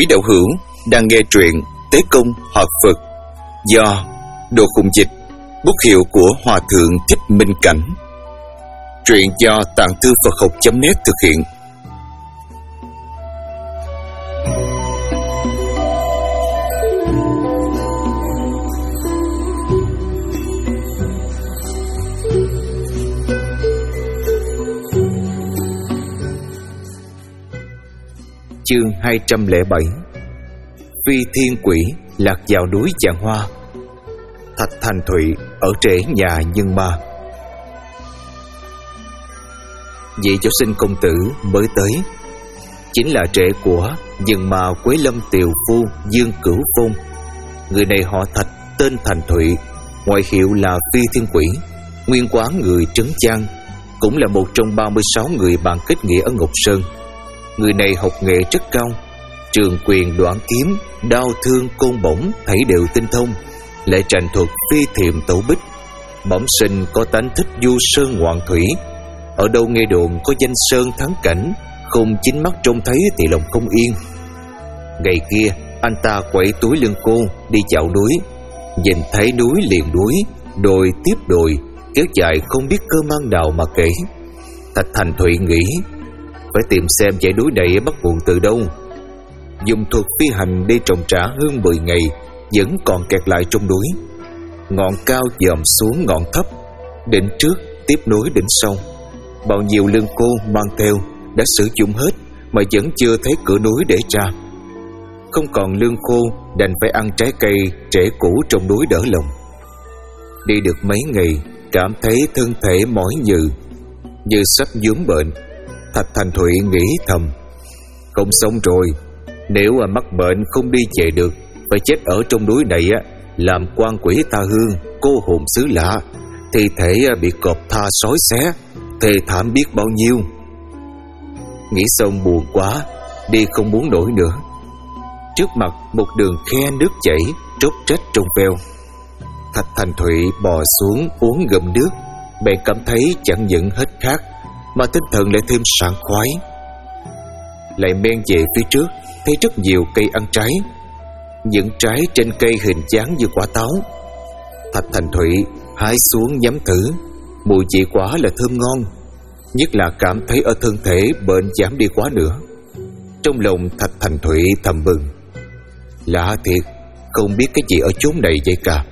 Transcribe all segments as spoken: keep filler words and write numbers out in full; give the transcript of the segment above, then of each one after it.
Quý đạo hữu đang nghe truyện Tế Công Hợp Phật do Đồ Khùng Dịch, bút hiệu của Hòa Thượng Thích Minh Cảnh. Truyện do Tạng Thư Phật Học chấm net thực hiện. Chương hai trăm lẻ bảy. Phi thiên quỷ lạc vào núi Vạn Hoa. Thạch Thành Thụy ở trễ nhà Nhân Ma. Vị giáo sinh công tử mới tới chính là trễ của Nhân Ma Quế Lâm Tiều Phu Dương Cửu Phong. Người này họ Thạch, tên Thành Thụy, ngoại hiệu là Phi thiên quỷ, nguyên quán người Trấn Giang, cũng là một trong ba mươi sáu người bạn kết nghĩa ở Ngọc Sơn. Người này học nghệ rất cao, trường quyền đoạn kiếm, đao thương côn bổng thảy đều tinh thông, lại trành thuật phi thiềm tẩu bích. Bẩm sinh có tánh thích du sơn ngoạn thủy, ở đâu nghe đồn có danh sơn thắng cảnh, không chính mắt trông thấy thì lòng không yên. Ngày kia anh ta quẩy túi lưng cô đi dạo núi, nhìn thấy núi liền núi, đồi tiếp đồi, kéo dài không biết cơ mang nào mà kể. Thạch Thành Thụy nghĩ phải tìm xem dãy núi này bắt nguồn từ đâu. Dùng thuật phi hành đi trồng trả hơn mười ngày, vẫn còn kẹt lại trong núi. Ngọn cao dòm xuống ngọn thấp, đỉnh trước tiếp nối đỉnh sau. Bao nhiêu lương khô mang theo đã sử dụng hết mà vẫn chưa thấy cửa núi để ra. Không còn lương khô, đành phải ăn trái cây trễ cũ trong núi đỡ lòng. Đi được mấy ngày, cảm thấy thân thể mỏi nhừ, như sắp vướng bệnh. Thạch Thành Thụy nghĩ thầm, không sống rồi. Nếu à mắc bệnh không đi về được, phải chết ở trong núi này á, làm quan quỷ tha hương, cô hồn xứ lạ, thi thể bị cọp tha sói xé, thê thảm biết bao nhiêu. Nghĩ xong buồn quá, đi không muốn nổi nữa. Trước mặt một đường khe nước chảy tróc trách trong veo. Thạch Thành Thụy bò xuống uống ngụm nước, bèn cảm thấy chẳng những hết khát mà tinh thần lại thêm sảng khoái. Lại men về phía trước, thấy rất nhiều cây ăn trái. Những trái trên cây hình dáng như quả táo. Thạch Thành Thụy hái xuống nhắm thử, mùi vị quả là thơm ngon, nhất là cảm thấy ở thân thể bệnh giảm đi quá nữa. Trong lòng Thạch Thành Thụy thầm mừng, lạ thiệt, không biết cái gì ở chốn này vậy cả.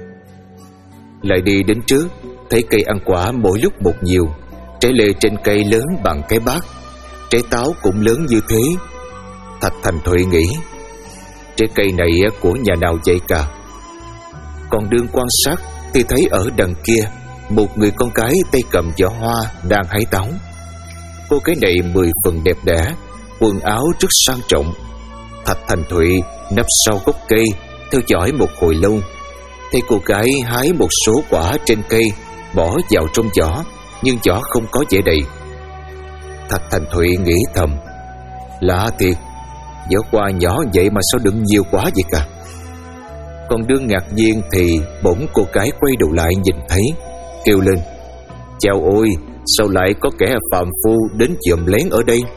Lại đi đến trước, thấy cây ăn quả mỗi lúc một nhiều. Trái lê trên cây lớn bằng cái bát, trái táo cũng lớn như thế. Thạch Thành Thụy nghĩ, trái cây này của nhà nào vậy cả. Còn đương quan sát thì thấy ở đằng kia một người con gái tay cầm giỏ hoa đang hái táo. Cô gái này mười phần đẹp đẽ, quần áo rất sang trọng. Thạch Thành Thụy nấp sau gốc cây theo dõi một hồi lâu, thấy cô gái hái một số quả trên cây bỏ vào trong giỏ, nhưng giỏ không có vẻ đầy. Thạch Thành Thụy nghĩ thầm, lạ thiệt, giỏ hoa nhỏ vậy mà sao đựng nhiều quá vậy cả. Còn đương ngạc nhiên thì bỗng cô gái quay đầu lại nhìn thấy, kêu lên, chào ôi, sao lại có kẻ phàm phu đến dòm lén ở đây?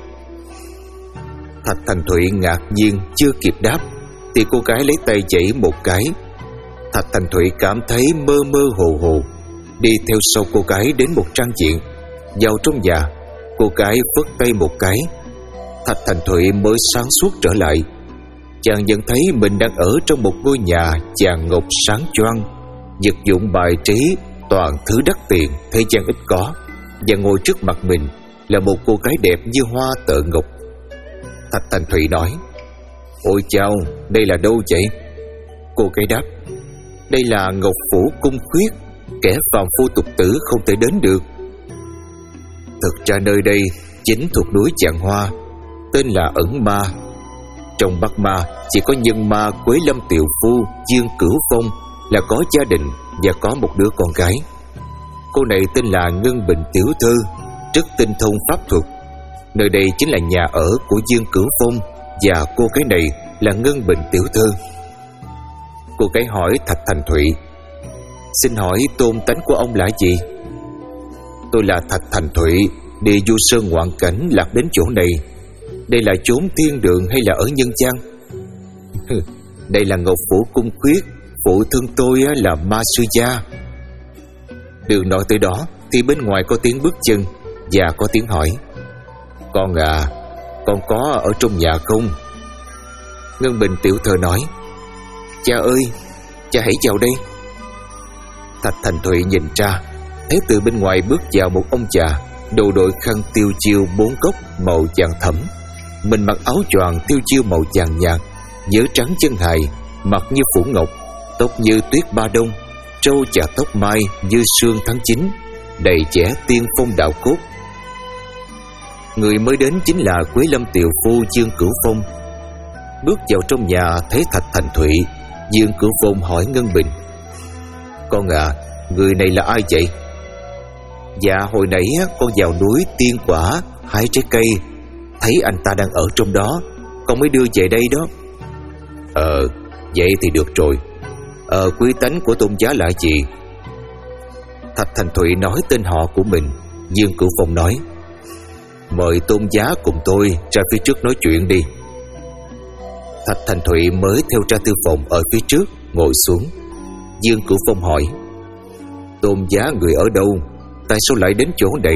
Thạch Thành Thụy ngạc nhiên chưa kịp đáp thì cô gái lấy tay giãy một cái. Thạch Thành Thụy cảm thấy mơ mơ hồ hồ, đi theo sau cô gái đến một trang diện. Vào trong nhà, cô gái vất tay một cái. Thạch Thành Thụy mới sáng suốt trở lại. Chàng nhận thấy mình đang ở trong một ngôi nhà vàng ngọc sáng choang, vật dụng bài trí toàn thứ đắt tiền thế gian ít có, và ngồi trước mặt mình là một cô gái đẹp như hoa tợ ngọc. Thạch Thành Thụy nói, ôi chao, đây là đâu vậy? Cô gái đáp, đây là Ngọc Phủ Cung Khuyết, kẻ phàm phu tục tử không thể đến được. Thực ra nơi đây chính thuộc núi Vạn Hoa, tên là Ẩn Ma. Trong Bắc Ma chỉ có Nhân Ma Quế Lâm Tiều Phu Dương Cửu Phong là có gia đình và có một đứa con gái. Cô này tên là Ngân Bình Tiểu Thư, rất tinh thông pháp thuật. Nơi đây chính là nhà ở của Dương Cửu Phong, và cô gái này là Ngân Bình Tiểu Thư. Cô gái hỏi Thạch Thành Thụy, xin hỏi tôn tánh của ông là gì? Tôi là Thạch Thành Thụy, đi du sơn ngoạn cảnh lạc đến chỗ này. Đây là chốn thiên đường hay là ở nhân gian? Đây là Ngọc Phủ Cung Khuyết, phụ thương tôi là Ma Sư Gia. Đường nói tới đó thì bên ngoài có tiếng bước chân và có tiếng hỏi: Con à, con có ở trong nhà không? Ngân Bình tiểu thơ nói: Cha ơi, cha hãy vào đây. Thạch Thành Thụy nhìn ra, thấy từ bên ngoài bước vào một ông già, đầu đội khăn tiêu chiêu bốn góc màu vàng thẫm, mình mặc áo choàng tiêu chiêu màu vàng nhạt, vớ trắng chân hài, mặt như phủ ngọc, tóc như tuyết ba đông, trâu chà tóc mai như sương tháng chín, đầy vẻ tiên phong đạo cốt. Người mới đến chính là Quế Lâm tiều phu Dương Cửu Phong. Bước vào trong nhà thấy Thạch Thành Thụy, Dương Cửu Phong hỏi Ngân Bình: Con à, người này là ai vậy? Dạ hồi nãy con vào núi tiên quả hái trái cây, thấy anh ta đang ở trong đó, con mới đưa về đây đó. Ờ, vậy thì được rồi. Ờ, quý tánh của tôn giá là gì? Thạch Thành Thụy nói tên họ của mình. Dương Cửu Phong nói: Mời tôn giá cùng tôi ra phía trước nói chuyện đi. Thạch Thành Thụy mới theo ra thư phòng ở phía trước ngồi xuống. Dương Cửu Phong hỏi: Tôn giá người ở đâu? Tại sao lại đến chỗ này?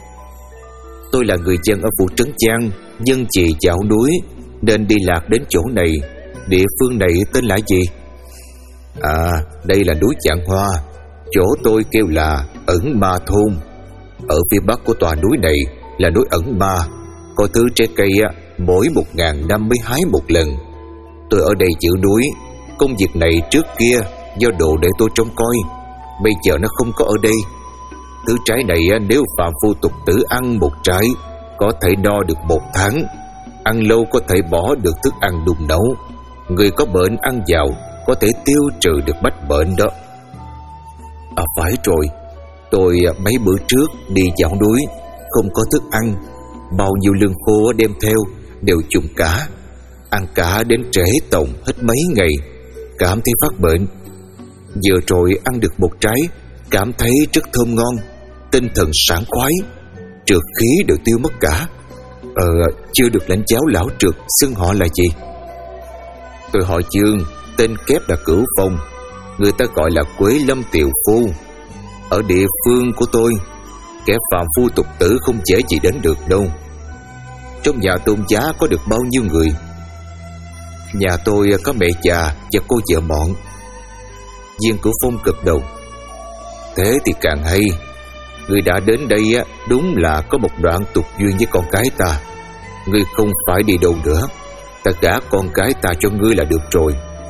Tôi là người dân ở phủ Trấn Giang, nhân trì dạo núi nên đi lạc đến chỗ này. Địa phương này tên là gì? À, đây là núi Vạn Hoa, chỗ tôi kêu là Ẩn Ma Thôn. Ở phía bắc của tòa núi này là núi Ẩn Ma, có thứ trái cây mỗi một ngàn năm mới hái một lần. Tôi ở đây giữ núi. Công việc này trước kia do đồ để tôi trông coi, bây giờ nó không có ở đây. Thứ trái này nếu phạm phu tục tử ăn một trái có thể no được một tháng, ăn lâu có thể bỏ được thức ăn đun nấu. Người có bệnh ăn vào có thể tiêu trừ được bách bệnh đó. À phải rồi, tôi mấy bữa trước đi dạo núi không có thức ăn, bao nhiêu lương khô đem theo đều chung cả. Ăn cả đến trễ tòng hết mấy ngày, cảm thấy phát bệnh. Vừa rồi ăn được một trái, cảm thấy rất thơm ngon, tinh thần sảng khoái, trượt khí đều tiêu mất cả. Ờ, chưa được lãnh giáo lão trượt xưng họ là gì? Tôi họ Dương, tên kép là Cửu Phong, người ta gọi là Quế Lâm tiều phu. Ở địa phương của tôi, kẻ phạm phu tục tử không dễ gì đến được đâu. Trong nhà tôn giá có được bao nhiêu người? Nhà tôi có mẹ già và cô vợ mọn. Dương Cửu Phong gật đầu. Thế thì càng hay. Người đã đến đây đúng là có một đoạn tục duyên với con cái ta. Ngươi không phải đi đâu nữa, ta gả con cái ta cho ngươi là được rồi.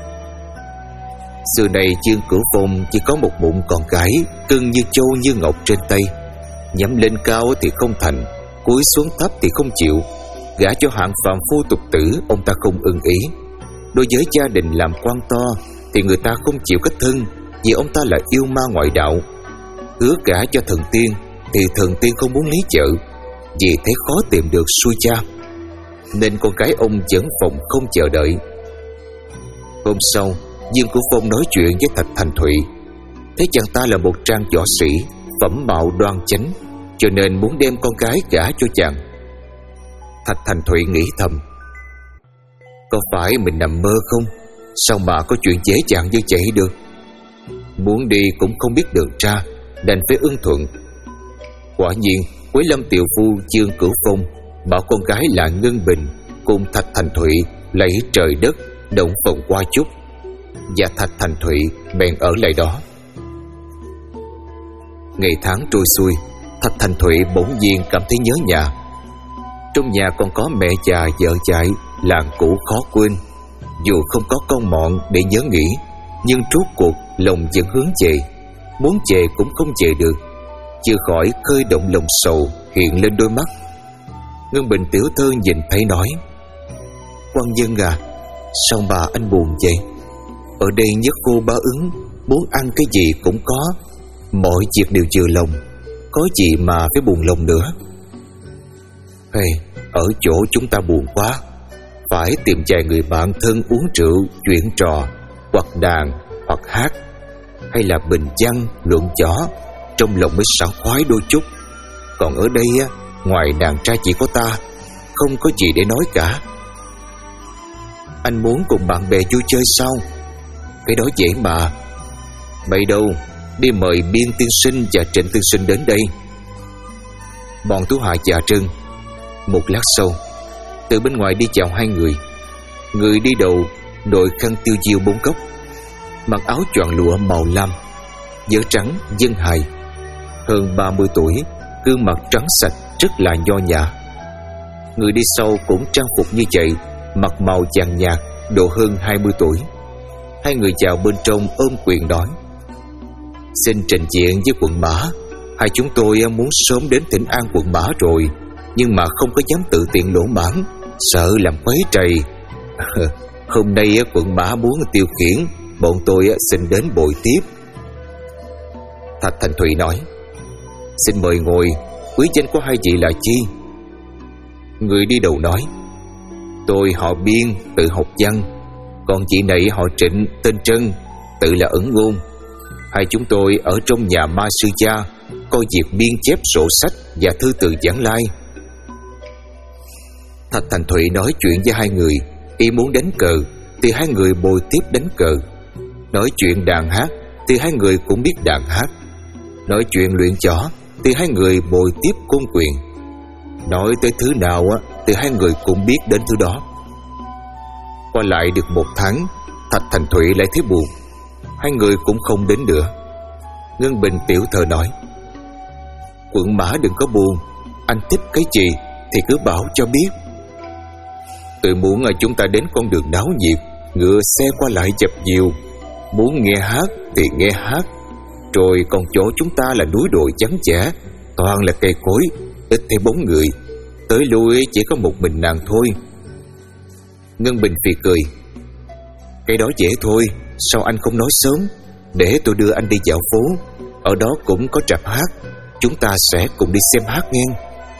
Xưa này Dương Cửu Phong chỉ có một bụng con gái, cưng như châu như ngọc trên tay. Nhắm lên cao thì không thành, cúi xuống thấp thì không chịu. Gả cho hạng phàm phu tục tử ông ta không ưng ý. Đối với gia đình làm quan to thì người ta không chịu kết thân, vì ông ta là yêu ma ngoại đạo. Hứa gả cho thần tiên thì thần tiên không muốn lấy vợ, vì thấy khó tìm được xuôi cha, nên con gái ông vẫn phòng không chờ đợi. Hôm sau, Dương Cửu Phong nói chuyện với Thạch Thành Thụy, thấy chàng ta là một trang võ sĩ, phẩm mạo đoan chánh, cho nên muốn đem con gái gả cho chàng. Thạch Thành Thụy nghĩ thầm: có phải mình nằm mơ không? Sao mà có chuyện dễ dàng như vậy được? Muốn đi cũng không biết đường ra, đành phải ưng thuận. Quả nhiên Quế Lâm tiều phu Dương Cửu Phong bảo con gái là Ngân Bình cùng Thạch Thành Thụy lấy trời đất động phòng qua chút, và Thạch Thành Thụy bèn ở lại đó. Ngày tháng trôi xuôi, Thạch Thành Thụy bỗng nhiên cảm thấy nhớ nhà. Trong nhà còn có mẹ già vợ dại, làng cũ khó quên. Dù không có con mọn để nhớ nghĩ, nhưng rốt cuộc lòng vẫn hướng về. Muốn về cũng không về được, chưa khỏi khơi động lòng sầu hiện lên đôi mắt. Ngân Bình tiểu thơ nhìn thấy nói: quan dân à, sao mà anh buồn vậy? Ở đây nhất cô ba ứng, muốn ăn cái gì cũng có, mọi việc đều vừa lòng, có gì mà phải buồn lòng nữa. Hey, ở chỗ chúng ta buồn quá, phải tìm vài người bạn thân uống rượu, chuyện trò, hoặc đàn, hoặc hát, hay là bình văn, luận võ, trong lòng mới sảng khoái đôi chút. Còn ở đây á, ngoài đàn trai chỉ có ta, không có gì để nói cả. Anh muốn cùng bạn bè vui chơi sao? Cái đó dễ mà. Bậy đâu, đi mời Biên tiên sinh và Trịnh tiên sinh đến đây. Bọn Tú Hạ dạ trưng. Một lát sau, từ bên ngoài đi chào hai người. Người đi đầu đội khăn tiêu diêu bốn góc, mặc áo choàng lụa màu lam, vớ trắng dân hài, hơn ba mươi tuổi, gương mặt trắng sạch rất là nho nhã. Người đi sau cũng trang phục như vậy, mặc màu vàng nhạt, độ hơn hai mươi tuổi. Hai người chào bên trong ôm quyền nói: Xin trình diện với quận Mã. Hai chúng tôi muốn sớm đến Thịnh An quận Mã rồi, nhưng mà không có dám tự tiện lỗ mãng, sợ làm quấy rầy. Hôm nay quận Mã muốn tiêu khiển, bọn tôi xin đến bồi tiếp. Thạch Thành Thụy nói: Xin mời ngồi. Quý danh của hai vị là chi? Người đi đầu nói: Tôi họ Biên, tự học văn. Còn chị này họ Trịnh, tên Trân, tự là Ẩn Ngôn. Hai chúng tôi ở trong nhà ma sư cha, coi việc biên chép sổ sách và thư từ giảng lai. Thạch Thành Thụy nói chuyện với hai người. Y muốn đánh cờ thì hai người bồi tiếp đánh cờ. Nói chuyện đàn hát thì hai người cũng biết đàn hát. Nói chuyện luyện chó thì hai người bồi tiếp côn quyền. Nói tới thứ nào thì hai người cũng biết đến thứ đó. Qua lại được một tháng, Thạch Thành Thụy lại thấy buồn. Hai người cũng không đến nữa. Ngân Bình tiểu thơ nói: Quận Mã đừng có buồn, anh thích cái gì thì cứ bảo cho biết. Tôi muốn chúng ta đến con đường náo nhiệt, ngựa xe qua lại chập dìu. Muốn nghe hát thì nghe hát. Rồi còn chỗ chúng ta là núi đồi vắng vẻ, toàn là cây cối, ít thấy bóng người. Tới lui chỉ có một mình nàng thôi. Ngân Bình phì cười: Cái đó dễ thôi, sao anh không nói sớm? Để tôi đưa anh đi dạo phố, ở đó cũng có rạp hát, chúng ta sẽ cùng đi xem hát nghe.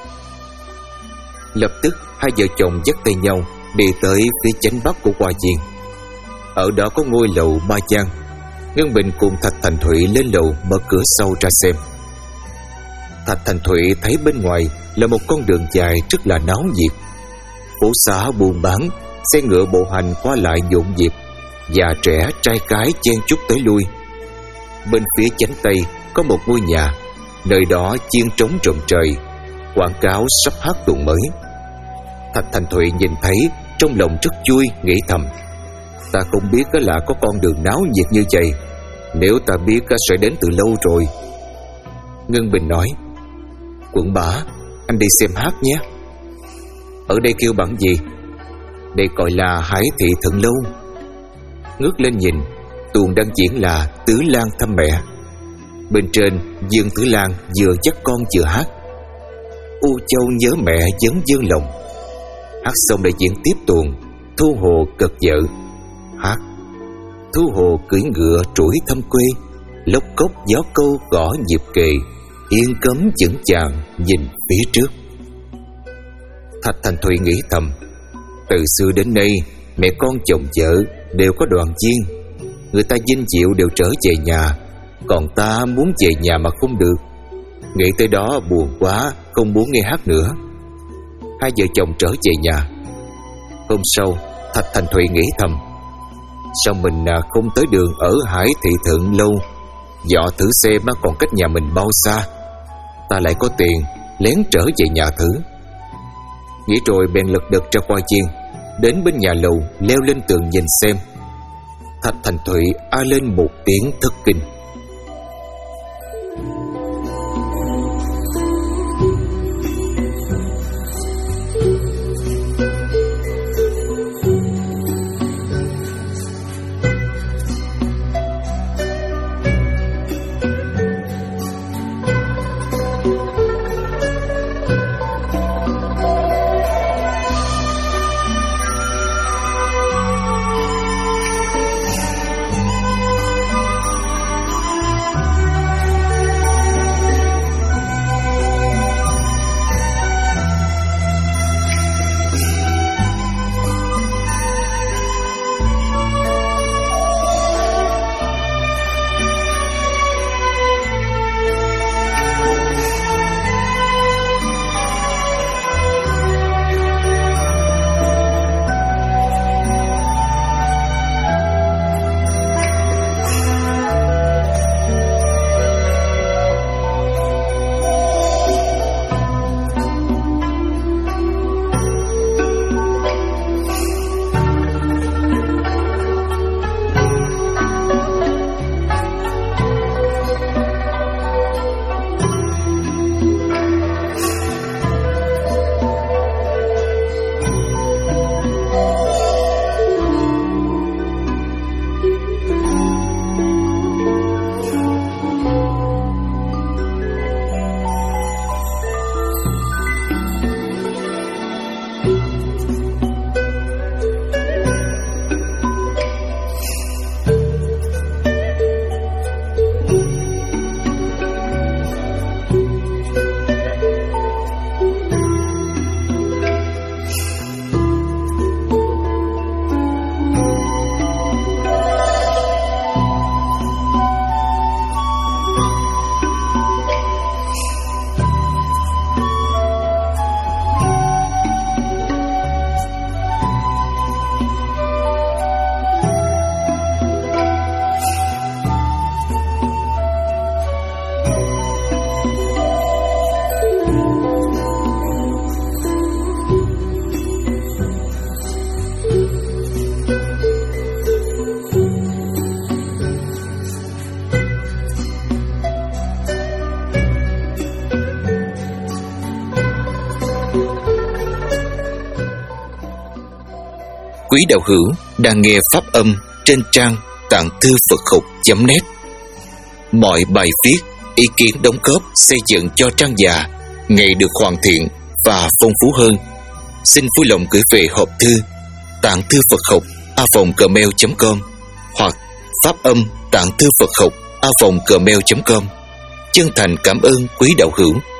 Lập tức hai vợ chồng dắt tay nhau đi tới phía chánh bắc của Hoa Viên. Ở đó có ngôi lầu Ba Giang. Ngân Bình cùng Thạch Thành Thụy lên lầu mở cửa sau ra xem. Thạch Thành Thụy thấy bên ngoài là một con đường dài rất là náo nhiệt. Phố xá buôn bán, xe ngựa bộ hành qua lại nhộn nhịp, già trẻ trai cái chen chúc tới lui. Bên phía chánh tây có một ngôi nhà, nơi đó chiên trống rộn trời, quảng cáo sắp hát tuần mới. Thạch Thành Thụy nhìn thấy trong lòng rất vui, nghĩ thầm: Ta không biết là có con đường náo nhiệt như vậy, nếu ta biết sẽ đến từ lâu rồi. Ngân Bình nói: Quận Mã, anh đi xem hát nhé. Ở đây kêu bằng gì? Đây gọi là Hải Thị Thượng Lâu. Ngước lên nhìn, tuồng đang diễn là Tứ Lan thăm mẹ. Bên trên Dương Tứ Lan vừa dắt con vừa hát: U Châu nhớ mẹ vấn dương lòng. Hát xong lại diễn tiếp tuồng Thu Hồ cật vợ. Hát: Thu Hồ cưỡi ngựa trũi thăm quê, lốc cốc gió câu gõ nhịp kề, yên cấm vững chàng nhìn phía trước. Thạch Thành Thụy nghĩ thầm: Từ xưa đến nay, mẹ con chồng vợ đều có đoàn viên. Người ta vinh diệu đều trở về nhà, còn ta muốn về nhà mà không được. Nghĩ tới đó buồn quá, không muốn nghe hát nữa. Hai vợ chồng trở về nhà. Hôm sau, Thạch Thành Thụy nghĩ thầm: Sao mình không tới đường ở Hải Thị Thượng Lâu, dọ thử xe mà còn cách nhà mình bao xa. Ta lại có tiền, lén trở về nhà thử. Nghĩ rồi bèn lật đật ra qua chiên, đến bên nhà lầu, leo lên tường nhìn xem. Thạch Thành Thụy a lên một tiếng thất kinh. Quý đạo hữu đang nghe pháp âm trên trang tạng thư Phật học chấm net. Mọi bài viết, ý kiến đóng góp xây dựng cho trang già ngày được hoàn thiện và phong phú hơn. Xin vui lòng gửi về hộp thư tạng thư Phật học a vòng gmail chấm com hoặc pháp âm tạng thư Phật học a vòng gmail chấm com. Chân thành cảm ơn quý đạo hữu.